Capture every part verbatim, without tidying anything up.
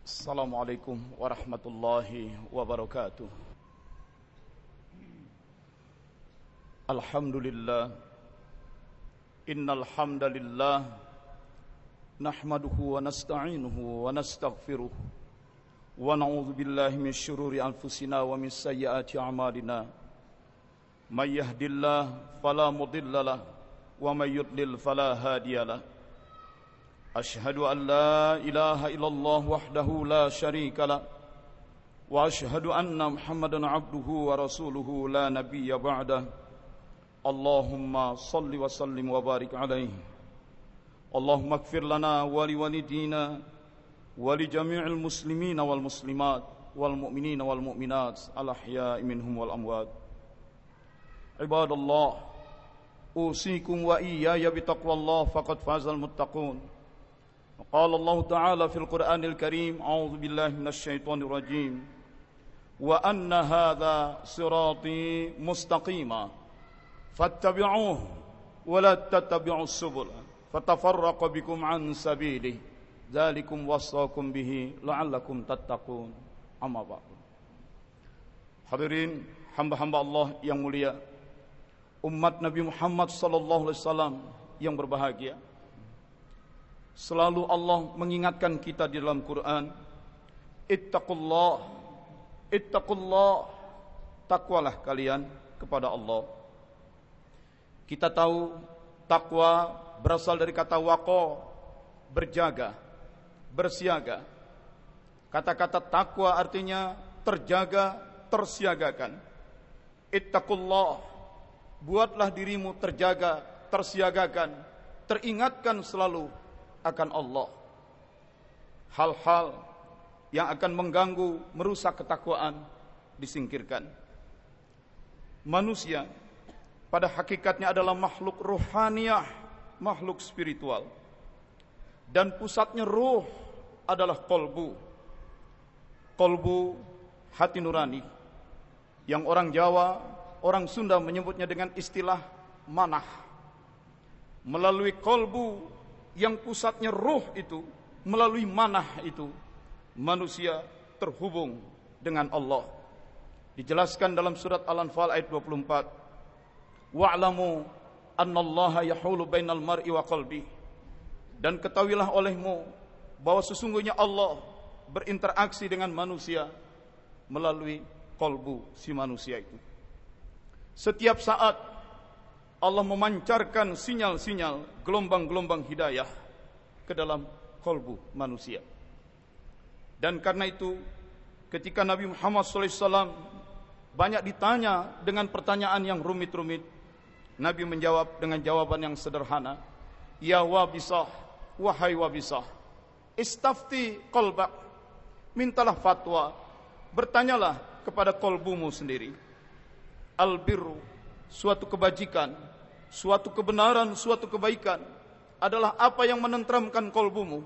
Assalamualaikum warahmatullahi wabarakatuh. Alhamdulillah. Innal hamdalillah nahmaduhu wa nasta'inuhu wa nastaghfiruh wa na'udzu billahi min syururi anfusina wa min sayyiati a'malina. May yahdihillahu fala mudhillalah wa may yudlil fala hadiyalah. Ashhadu an la ilaha illallah wahdahu la syarika lah wa ashhadu anna Muhammadan abduhu wa rasuluhu la nabiyya ba'dah. Allahumma salli wa sallim wa barik alaihi. Allahumma ighfir lana wa li walidina wa li jami'il muslimina wal muslimat wal mu'minina wal mu'minat al ahya'i minhum wal amwat. Ibadallah, usikum wa iyaya bitaqwallah faqad fazal muttaqun. قال الله تعالى في القرآن الكريم أعوذ بالله من الشيطان الرجيم وأن هذا صراطي مستقيما فاتبعوه ولا تتبعوا السبل فتفرق بكم عن سبيله ذلكم وصاكم به لعلكم تتقون. Amma ba'du. Hadirin hamba-hamba Allah yang mulia, umat Nabi Muhammad sallallahu alaihi wasallam yang berbahagia, selalu Allah mengingatkan kita di dalam Quran, ittaqullah, ittaqullah, takwalah kalian kepada Allah. Kita tahu takwa berasal dari kata waqa, berjaga, bersiaga. Kata-kata takwa artinya terjaga, tersiagakan. Ittaqullah, buatlah dirimu terjaga, tersiagakan, teringatkan selalu akan Allah. Hal-hal yang akan mengganggu, merusak ketakwaan disingkirkan. Manusia pada hakikatnya adalah makhluk ruhaniyah, makhluk spiritual. Dan pusatnya ruh adalah kolbu. Kolbu, hati nurani. Yang orang Jawa, orang Sunda menyebutnya dengan istilah manah. Melalui kolbu yang pusatnya ruh itu, melalui manah itu, manusia terhubung dengan Allah. Dijelaskan dalam surat Al-Anfal ayat dua puluh empat. Wa'lamu annallaha yahulu bainal mar'i wa qalbi. Dan ketahuilah olehmu bahwa sesungguhnya Allah berinteraksi dengan manusia melalui kolbu si manusia itu. Setiap saat Allah memancarkan sinyal-sinyal, gelombang-gelombang hidayah ke dalam kolbu manusia. Dan karena itu, ketika Nabi Muhammad shallallahu alaihi wasallam banyak ditanya dengan pertanyaan yang rumit-rumit, Nabi menjawab dengan jawaban yang sederhana. Ya wabisah, wahai wabisah, istafti qalbak, mintalah fatwa, bertanyalah kepada kolbumu sendiri. Albirru, suatu kebajikan, suatu kebenaran, suatu kebaikan adalah apa yang menenteramkan kolbumu,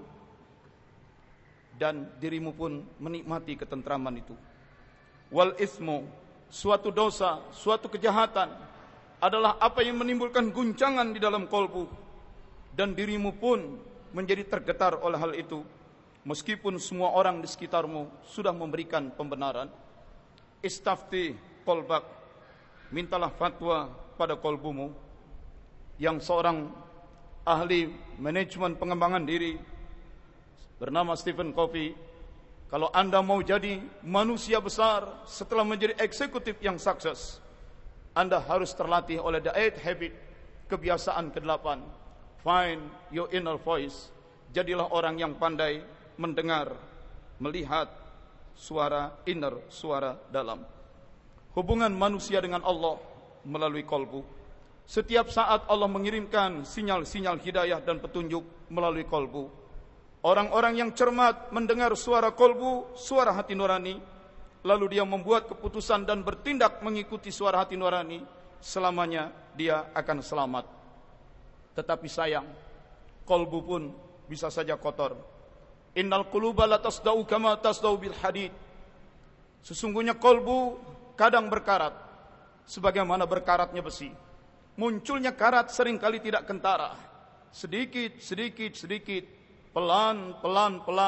dan dirimu pun menikmati ketentraman itu. Wal ismu, suatu dosa, suatu kejahatan adalah apa yang menimbulkan guncangan di dalam kolbu, dan dirimu pun menjadi tergetar oleh hal itu, meskipun semua orang di sekitarmu sudah memberikan pembenaran. Istafti qalbak, mintalah fatwa pada kolbumu. Yang seorang ahli manajemen pengembangan diri bernama Stephen Covey, kalau Anda mau jadi manusia besar setelah menjadi eksekutif yang sukses, Anda harus terlatih oleh the eight habit, kebiasaan kedelapan. Find your inner voice. Jadilah orang yang pandai mendengar, melihat suara inner, suara dalam. Hubungan manusia dengan Allah melalui kolbu. Setiap saat Allah mengirimkan sinyal-sinyal hidayah dan petunjuk melalui kolbu. Orang-orang yang cermat mendengar suara kolbu, suara hati nurani, lalu dia membuat keputusan dan bertindak mengikuti suara hati nurani, selamanya dia akan selamat. Tetapi sayang, kolbu pun bisa saja kotor. Innal quluba la tasda'u kama tasda'u bil hadid. Sesungguhnya kolbu kadang berkarat sebagaimana berkaratnya besi. Munculnya karat seringkali tidak kentara. Sedikit, sedikit, sedikit, pelan, pelan, pelan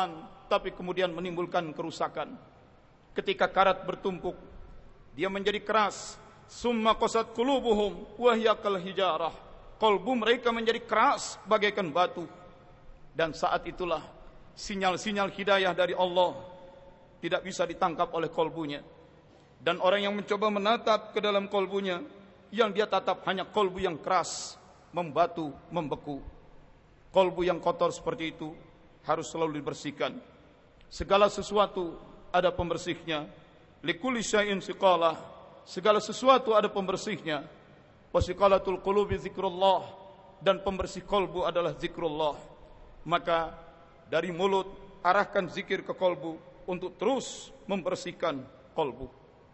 tapi kemudian menimbulkan kerusakan. Ketika karat bertumpuk, dia menjadi keras. Summa qasat qulubuhum wa hiya kal hijarah. Kalbu mereka menjadi keras bagaikan batu. Dan saat itulah sinyal-sinyal hidayah dari Allah tidak bisa ditangkap oleh kalbunya. Dan orang yang mencoba menatap ke dalam kalbunya, yang dia tatap hanya kalbu yang keras, membatu, membeku. Kalbu yang kotor seperti itu harus selalu dibersihkan. Segala sesuatu ada pembersihnya. Likulli syai'in siqalah. Segala sesuatu ada pembersihnya. Wasiqalatul qulubi zikrullah. Dan pembersih kalbu adalah zikrullah. Maka dari mulut arahkan zikir ke kalbu untuk terus membersihkan kalbu.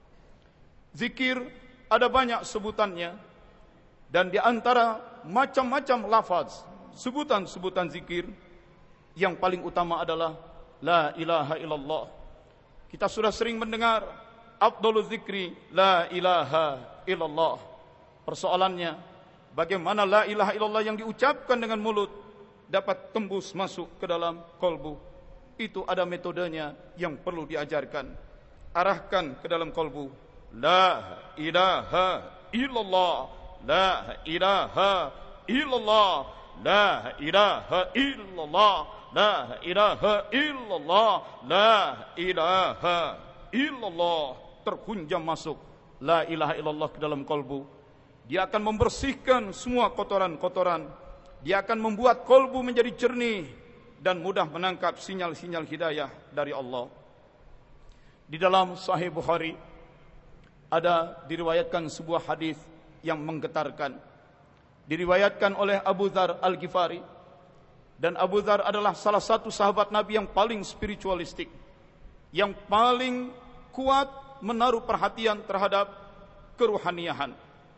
Zikir ada banyak sebutannya, dan di antara macam-macam lafaz sebutan-sebutan zikir, yang paling utama adalah la ilaha illallah. Kita sudah sering mendengar afdhaluz zikri la ilaha illallah. Persoalannya, bagaimana la ilaha illallah yang diucapkan dengan mulut dapat tembus masuk ke dalam kalbu? Itu ada metodenya yang perlu diajarkan. Arahkan ke dalam kalbu. La ilaha illallah, la ilaha illallah, la ilaha illallah, la ilaha illallah, la ilaha illallah. Terhunjam masuk la ilaha illallah ke dalam kalbu. Dia akan membersihkan semua kotoran-kotoran. Dia akan membuat kalbu menjadi jernih dan mudah menangkap sinyal-sinyal hidayah dari Allah. Di dalam Sahih Bukhari ada diriwayatkan sebuah hadis yang menggetarkan. Diriwayatkan oleh Abu Dzar Al-Ghifari. Dan Abu Dzar adalah salah satu sahabat Nabi yang paling spiritualistik, yang paling kuat menaruh perhatian terhadap keruhaniahan.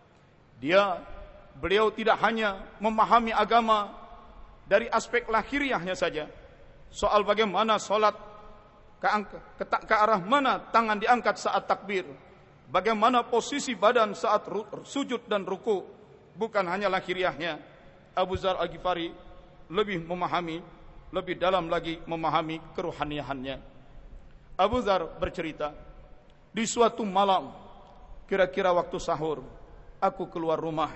Dia, beliau tidak hanya memahami agama dari aspek lahiriahnya saja, soal bagaimana sholat, ke, ke, ke arah mana tangan diangkat saat takbir, bagaimana posisi badan saat sujud dan ruku, bukan hanya lahiriahnya. Abu Dzar Al-Ghifari lebih memahami, lebih dalam lagi memahami keruhaniahannya. Abu Dzar bercerita, di suatu malam, kira-kira waktu sahur, aku keluar rumah.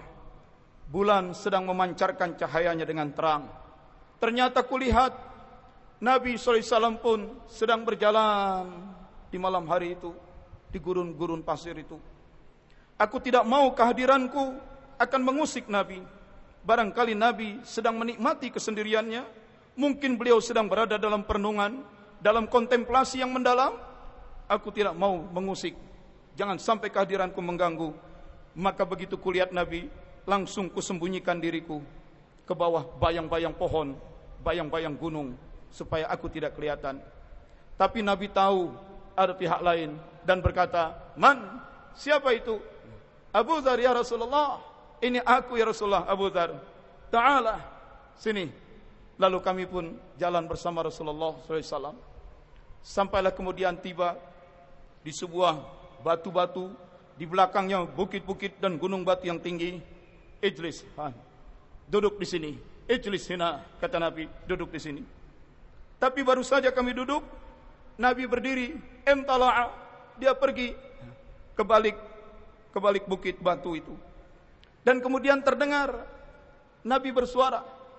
Bulan sedang memancarkan cahayanya dengan terang. Ternyata kulihat Nabi shallallahu alaihi wasallam pun sedang berjalan di malam hari itu, di gurun-gurun pasir itu. Aku tidak mau kehadiranku akan mengusik Nabi. Barangkali Nabi sedang menikmati kesendiriannya. Mungkin beliau sedang berada dalam perenungan, dalam kontemplasi yang mendalam. Aku tidak mau mengusik. Jangan sampai kehadiranku mengganggu. Maka begitu kulihat Nabi, langsung kusembunyikan diriku ke bawah bayang-bayang pohon, bayang-bayang gunung, supaya aku tidak kelihatan. Tapi Nabi tahu ada pihak lain dan berkata, "Man? Siapa itu?" "Abu Dzar ya Rasulullah." "Ini aku ya Rasulullah, Abu Dzar." "Ta'ala, sini." Lalu kami pun jalan bersama Rasulullah shallallahu alaihi wasallam. Sampailah kemudian tiba di sebuah batu-batu, di belakangnya bukit-bukit dan gunung batu yang tinggi. "Ijlis, ha, duduk di sini." "Ijlis hina," kata Nabi, "duduk di sini." Tapi baru saja kami duduk, Nabi berdiri, emtala'a, dia pergi ke balik ke balik bukit batu itu. Dan kemudian terdengar Nabi bersuara.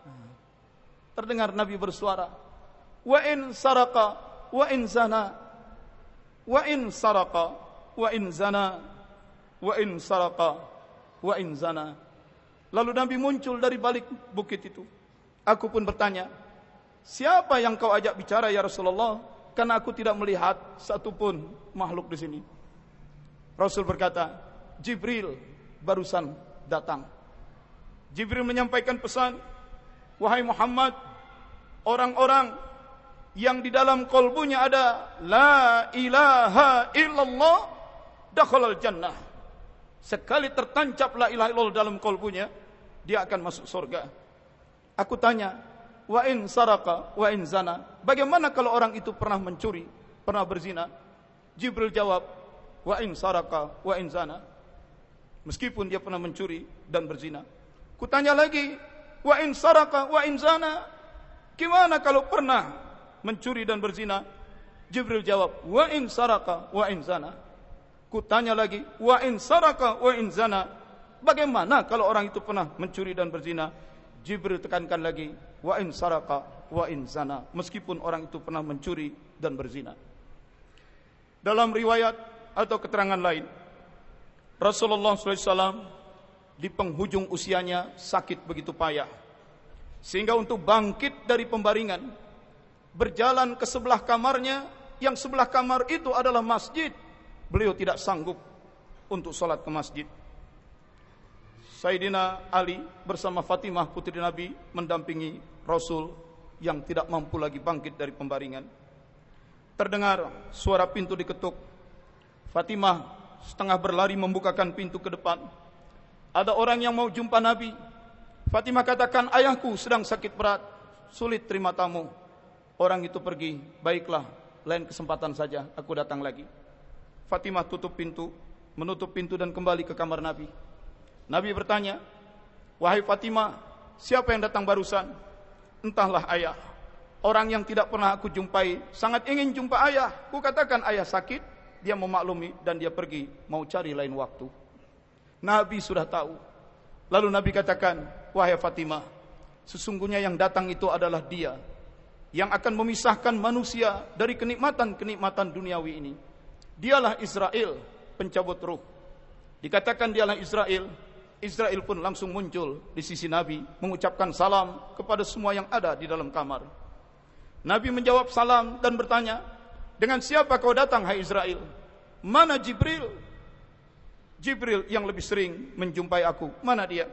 Terdengar Nabi bersuara, "Wa in saraka wa in zana, wa in saraka wa in zana, wa in saraka wa in zana." Lalu Nabi muncul dari balik bukit itu. Aku pun bertanya, "Siapa yang kau ajak bicara ya Rasulullah? Karena aku tidak melihat satupun makhluk di sini." Rasul berkata, "Jibril barusan datang." Jibril menyampaikan pesan, "Wahai Muhammad, orang-orang yang di dalam kalbunya ada la ilaha illallah dakhalal jannah." Sekali tertancap la ilaha illallah dalam kalbunya, dia akan masuk surga. Aku tanya, "Wa in saraka wa in zana?" Bagaimana kalau orang itu pernah mencuri, pernah berzina? Jibril jawab, "Wa in saraka wa in zana." Meskipun dia pernah mencuri dan berzina. Kutanya lagi, "Wa in saraka wa in zana?" Gimana kalau pernah mencuri dan berzina? Jibril jawab, wa in saraka wa in zana. Kutanya lagi, wa in saraka wa in zana. Bagaimana kalau orang itu pernah mencuri dan berzina? Jibril tekankan lagi, wa in saraka wa in zana. Meskipun orang itu pernah mencuri dan berzina. Dalam riwayat atau keterangan lain, Rasulullah shallallahu alaihi wasallam di penghujung usianya sakit begitu payah, sehingga untuk bangkit dari pembaringan, berjalan ke sebelah kamarnya, yang sebelah kamar itu adalah masjid. Beliau tidak sanggup untuk sholat ke masjid. Sayyidina Ali bersama Fatimah putri Nabi mendampingi Rasul yang tidak mampu lagi bangkit dari pembaringan. Terdengar suara pintu diketuk. Fatimah setengah berlari membukakan pintu ke depan. Ada orang yang mau jumpa Nabi. Fatimah katakan, ayahku sedang sakit berat, sulit terima tamu. Orang itu pergi. Baiklah, lain kesempatan saja aku datang lagi. Fatimah tutup pintu, menutup pintu dan kembali ke kamar Nabi. Nabi bertanya, wahai Fatimah, siapa yang datang barusan? Entahlah ayah. Orang yang tidak pernah aku jumpai sangat ingin jumpa ayah. Ku katakan ayah sakit, dia memaklumi dan dia pergi mau cari lain waktu. Nabi sudah tahu. Lalu Nabi katakan, wahai Fatimah, sesungguhnya yang datang itu adalah dia yang akan memisahkan manusia dari kenikmatan-kenikmatan duniawi ini. Dialah Israel, pencabut ruh. Dikatakan dialah Israel, Israel pun langsung muncul di sisi Nabi, mengucapkan salam kepada semua yang ada di dalam kamar. Nabi menjawab salam dan bertanya, dengan siapa kau datang hai Israel? Mana Jibril? Jibril yang lebih sering menjumpai aku, mana dia?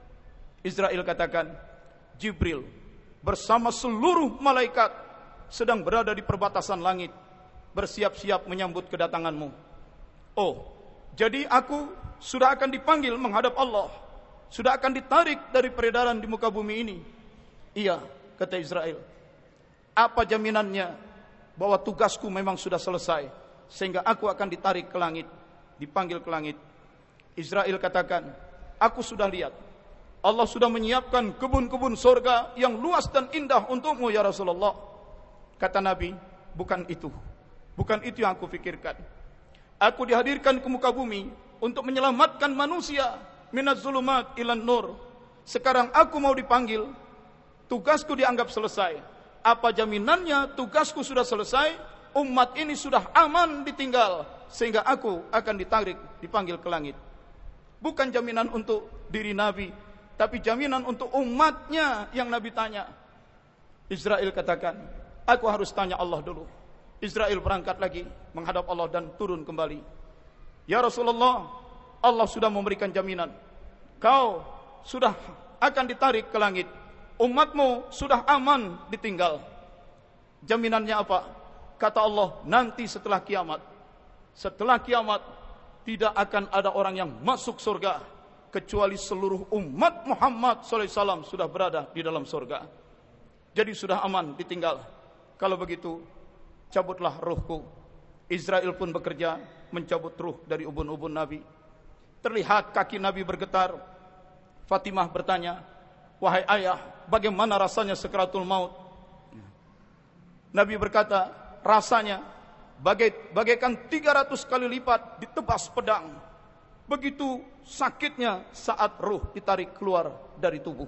Israel katakan, Jibril bersama seluruh malaikat sedang berada di perbatasan langit, bersiap-siap menyambut kedatanganmu. Oh, jadi aku sudah akan dipanggil menghadap Allah, sudah akan ditarik dari peredaran di muka bumi ini. Iya, kata Israel. Apa jaminannya bahwa tugasku memang sudah selesai, sehingga aku akan ditarik ke langit, dipanggil ke langit? Israel katakan, aku sudah lihat, Allah sudah menyiapkan kebun-kebun sorga yang luas dan indah untukmu ya Rasulullah. Kata Nabi, bukan itu, bukan itu yang aku pikirkan. Aku dihadirkan ke muka bumi untuk menyelamatkan manusia minaz zulumat ilan nur. Sekarang aku mau dipanggil, tugasku dianggap selesai. Apa jaminannya tugasku sudah selesai, umat ini sudah aman ditinggal, sehingga aku akan ditarik, dipanggil ke langit? Bukan jaminan untuk diri Nabi, tapi jaminan untuk umatnya yang Nabi tanya. Israel katakan, aku harus tanya Allah dulu. Israel berangkat lagi menghadap Allah dan turun kembali. Ya Rasulullah, Allah sudah memberikan jaminan, kau sudah akan ditarik ke langit, umatmu sudah aman ditinggal. Jaminannya apa? Kata Allah, nanti setelah kiamat, setelah kiamat tidak akan ada orang yang masuk surga kecuali seluruh umat Muhammad sallallahu alaihi wasallam sudah berada di dalam surga. Jadi sudah aman ditinggal. Kalau begitu, cabutlah ruhku. Israel pun bekerja mencabut ruh dari ubun-ubun Nabi. Terlihat kaki Nabi bergetar. Fatimah bertanya, wahai ayah, bagaimana rasanya sakaratul maut? Nabi berkata, rasanya Bagai, bagaikan tiga ratus kali lipat ditebas pedang. Begitu sakitnya saat ruh ditarik keluar dari tubuh.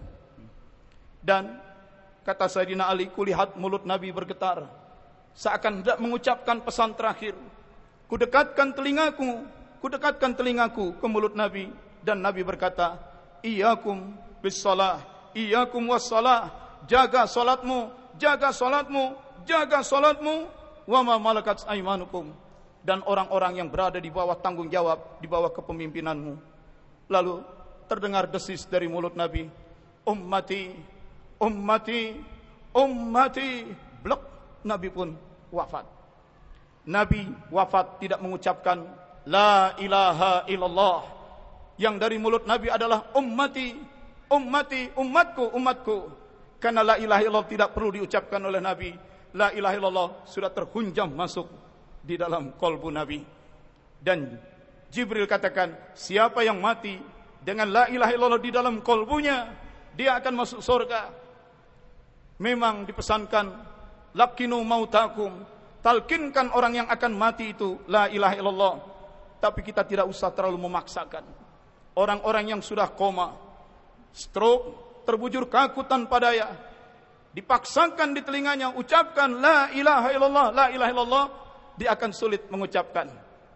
Dan kata Sayyidina Ali, kulihat mulut Nabi bergetar, seakan hendak mengucapkan pesan terakhir. Kudekatkan telingaku, kudekatkan telingaku ke mulut Nabi. Dan Nabi berkata, Iyakum bis salah, iyakum was salah. Jaga salatmu, jaga salatmu, jaga salatmu. Wa ma malakat aymanukum, dan orang-orang yang berada di bawah tanggung jawab, di bawah kepemimpinanmu. Lalu terdengar desis dari mulut Nabi, ummati, ummati, ummati. Blok, Nabi pun wafat. Nabi wafat tidak mengucapkan la ilaha illallah. Yang dari mulut Nabi adalah ummati, ummati, umatku, umatku. Karena la ilaha illallah tidak perlu diucapkan oleh Nabi. La ilaha illallah sudah terhunjam masuk di dalam kolbu Nabi. Dan Jibril katakan, siapa yang mati dengan la ilaha illallah di dalam kolbunya, dia akan masuk surga. Memang dipesankan lakinu mautakum, talkinkan orang yang akan mati itu la ilaha illallah. Tapi kita tidak usah terlalu memaksakan. Orang-orang yang sudah koma, stroke, terbujur kaku tanpa daya, dipaksakan di telinganya ucapkan la ilaha illallah, la ilaha illallah, dia akan sulit mengucapkan.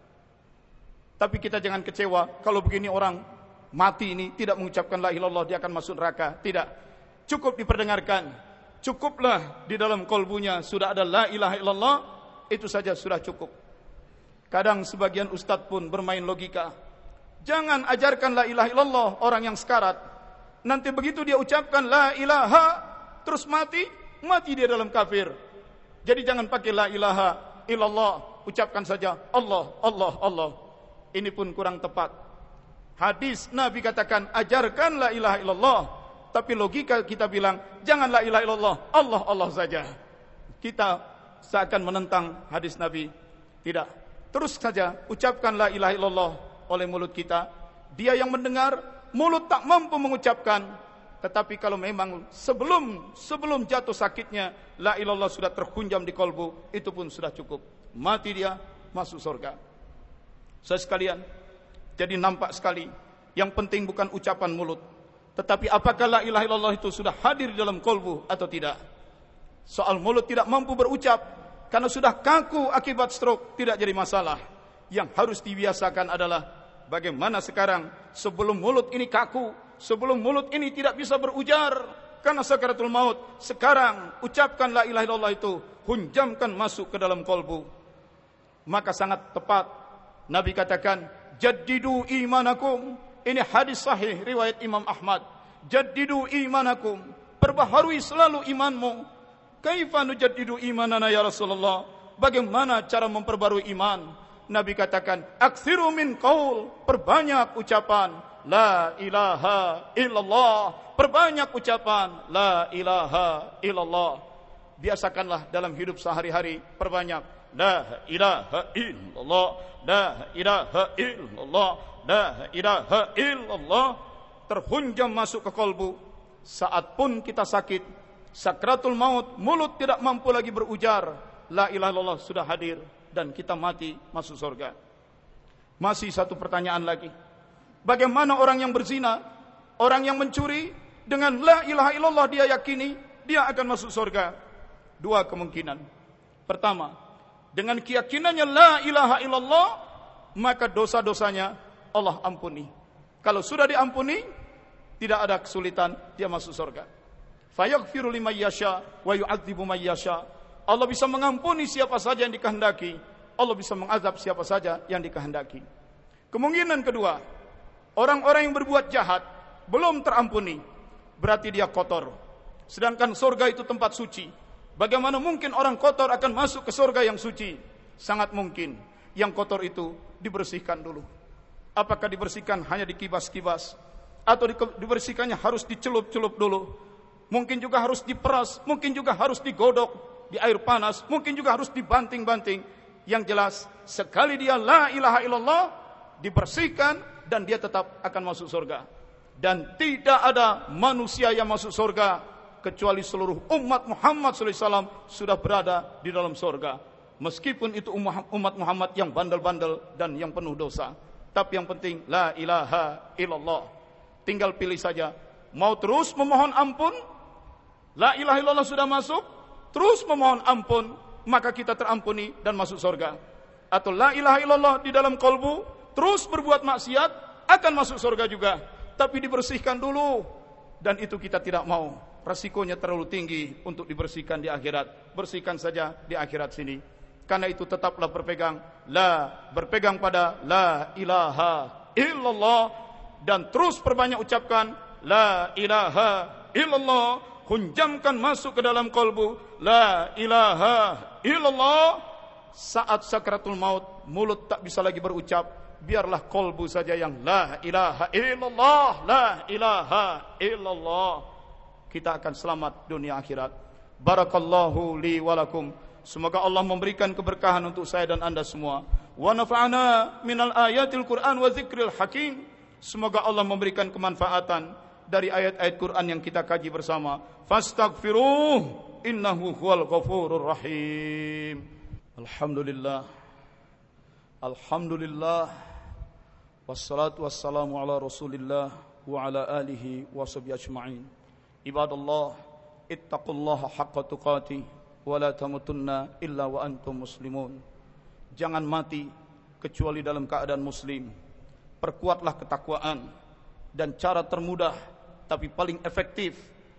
Tapi kita jangan kecewa kalau begini orang mati ini tidak mengucapkan la ilaha illallah, dia akan masuk neraka. Tidak. Cukup diperdengarkan. Cukuplah di dalam kolbunya sudah ada la ilaha illallah, itu saja sudah cukup. Kadang sebagian ustadz pun bermain logika. Jangan ajarkan la ilaha illallah orang yang sekarat. Nanti begitu dia ucapkan la ilaha terus mati, mati dia dalam kafir. Jadi jangan pakai la ilaha illallah, ucapkan saja Allah, Allah, Allah. Ini pun kurang tepat. Hadis Nabi katakan ajarkan la ilaha illallah, tapi logika kita bilang jangan la ilaha illallah, Allah, Allah saja. Kita seakan menentang hadis Nabi. Tidak. Terus saja ucapkan la ilaha illallah oleh mulut kita. Dia yang mendengar, mulut tak mampu mengucapkan. Tetapi kalau memang sebelum sebelum jatuh sakitnya la ilallah sudah terhunjam di kolbu, itu pun sudah cukup. Mati dia, masuk surga. Saya sekalian, jadi nampak sekali yang penting bukan ucapan mulut, tetapi apakah la ilaha illallah itu sudah hadir di dalam kolbu atau tidak. Soal mulut tidak mampu berucap karena sudah kaku akibat stroke, tidak jadi masalah. Yang harus dibiasakan adalah bagaimana sekarang sebelum mulut ini kaku, sebelum mulut ini tidak bisa berujar karena sakaratul maut, sekarang ucapkan la ilaha illallah itu, hunjamkan masuk ke dalam kolbu. Maka sangat tepat Nabi katakan, jaddidu imanakum. Ini hadis sahih riwayat Imam Ahmad. Jaddidu imanakum, perbaharui selalu imanmu. Kaifa nujaddidu imanana ya Rasulullah? Bagaimana cara memperbarui iman? Nabi katakan, aktsiru min qaul, perbanyak ucapan la ilaha illallah, perbanyak ucapan la ilaha illallah. Biasakanlah dalam hidup sehari-hari perbanyak la ilaha illallah, la ilaha illallah, la ilaha illallah, terhunjam masuk ke kolbu. Saat pun kita sakit, sakratul maut, mulut tidak mampu lagi berujar, la ilaha illallah sudah hadir dan kita mati masuk surga. Masih satu pertanyaan lagi. Bagaimana orang yang berzina, orang yang mencuri, dengan la ilaha illallah dia yakini dia akan masuk surga? Dua kemungkinan. Pertama, dengan keyakinannya la ilaha illallah, maka dosa-dosanya Allah ampuni. Kalau sudah diampuni, tidak ada kesulitan, dia masuk surga. Fayaghfiru liman yasha wa yu'adzibu man yasha. Allah bisa mengampuni siapa saja yang dikehendaki, Allah bisa mengazab siapa saja yang dikehendaki. Kemungkinan kedua, orang-orang yang berbuat jahat belum terampuni, berarti dia kotor. Sedangkan surga itu tempat suci. Bagaimana mungkin orang kotor akan masuk ke surga yang suci? Sangat mungkin. Yang kotor itu dibersihkan dulu. Apakah dibersihkan hanya dikibas-kibas, atau dibersihkannya harus dicelup-celup dulu? Mungkin juga harus diperas, mungkin juga harus digodok di air panas, mungkin juga harus dibanting-banting. Yang jelas, sekali dia la ilaha illallah, dibersihkan dan dia tetap akan masuk surga. Dan tidak ada manusia yang masuk surga kecuali seluruh umat Muhammad sallallahu alaihi wasallam sudah berada di dalam surga. Meskipun itu umat Muhammad yang bandel-bandel dan yang penuh dosa, tapi yang penting la ilaha illallah. Tinggal pilih saja, mau terus memohon ampun, la ilaha illallah sudah masuk, terus memohon ampun, maka kita terampuni dan masuk surga. Atau la ilaha illallah di dalam kolbu, terus berbuat maksiat, akan masuk surga juga, tapi dibersihkan dulu. Dan itu kita tidak mau, resikonya terlalu tinggi untuk dibersihkan di akhirat. Bersihkan saja di akhirat sini. Karena itu tetaplah berpegang la, berpegang pada la ilaha illallah, dan terus perbanyak ucapkan la ilaha illallah. Hunjamkan masuk ke dalam kolbu la ilaha illallah. Saat sakratul maut, mulut tak bisa lagi berucap, biarlah kolbu saja yang la ilaha illallah, la ilaha illallah. Kita akan selamat dunia akhirat. Barakallahu li walakum. Semoga Allah memberikan keberkahan untuk saya dan anda semua. Wa nafa'ana minal ayatil Qur'an wa zikril hakim. Semoga Allah memberikan kemanfaatan dari ayat-ayat Quran yang kita kaji bersama. Fastaghfiruh, innahu huwal ghafurur rahim. Alhamdulillah. Alhamdulillah. Wassalatu wassalamu ala Rasulillah wa ala alihi wa sahbihi ajma'in. Ibadallah, ittaqullaha haqqa tuqatih wa la tamutunna illa wa antum muslimun. Jangan mati kecuali dalam keadaan muslim. Perkuatlah ketakwaan, dan cara termudah tapi paling efektif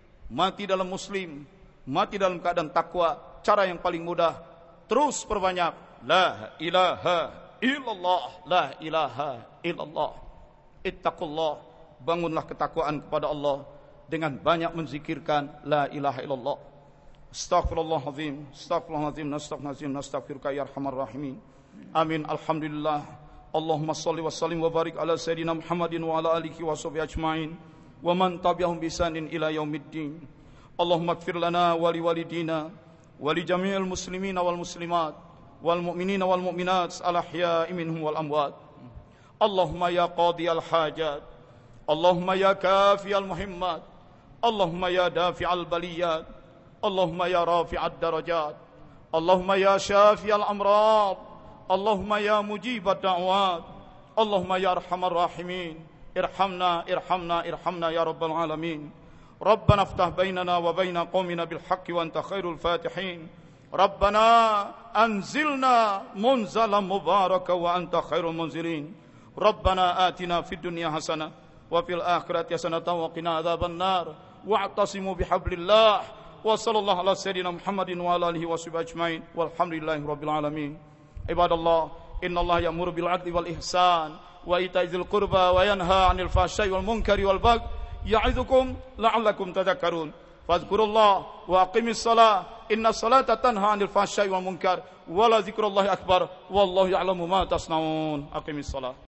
mati dalam muslim, mati dalam keadaan takwa. Cara yang paling mudah, terus perbanyak la ilaha illallah, la ilaha illallah. Ittaqullah, bangunlah ketakwaan kepada Allah dengan banyak menzikirkan la ilaha illallah. Astaghfirullahalazim, astaghfirullahalazim, astaghfirullahalazim, astaghfiruka ya arhamar rahimin. Amin. Alhamdulillah. Allahumma salli wa sallim wa barik ala sayyidina Muhammadin wa ala alihi wa sahbihi ajma'in wa man tabi'ahum bi ihsanin ila yaumiddin. Allahumma ighfir lana wa li walidina wa li jami'il muslimina wal muslimat wal mu'minina wal mu'minat al ahya'i minhum wal amwat. Allahumma ya qadiyal hajat, Allahumma ya kafiyal muhimmat, Allahumma ya dafi'al baliyat, Allahumma ya rafi'ad darajat, Allahumma ya syafiyal amrad, Allahumma ya mujibad da'wat, Allahumma ya arhamar rahimin, irhamna irhamna irhamna ya rabbal alamin. Rabbana iftah bainana wa baina qaumina bil haqqi wa anta khairul fatihin. Rabbana anzilna munzalan mubaraka wa anta khairul munzilin. Rabbana atina fid dunya hasanah wa fil akhirati hasanah wa qina adzaban nar. Wa'tasimu bihablillah wa sallallahu ala sayyidina Muhammadin wa ala alihi wa sahbihi ajma'in. Walhamdulillahi rabbil alamin. Ibadallah, innallaha ya'muru bil 'adli wal ihsan wa ita'i dzil qurba wa yanha 'anil fahsya'i wal munkari wal baghi ya'idzukum la'allakum tadhakkarun. Fadhkurullah wa aqimis shalah, innas salata tanha 'anil fahsya'i wal munkar wa la dzikrullahi akbar wallahu ya'lamu ma tasnaun. Aqimis shalah.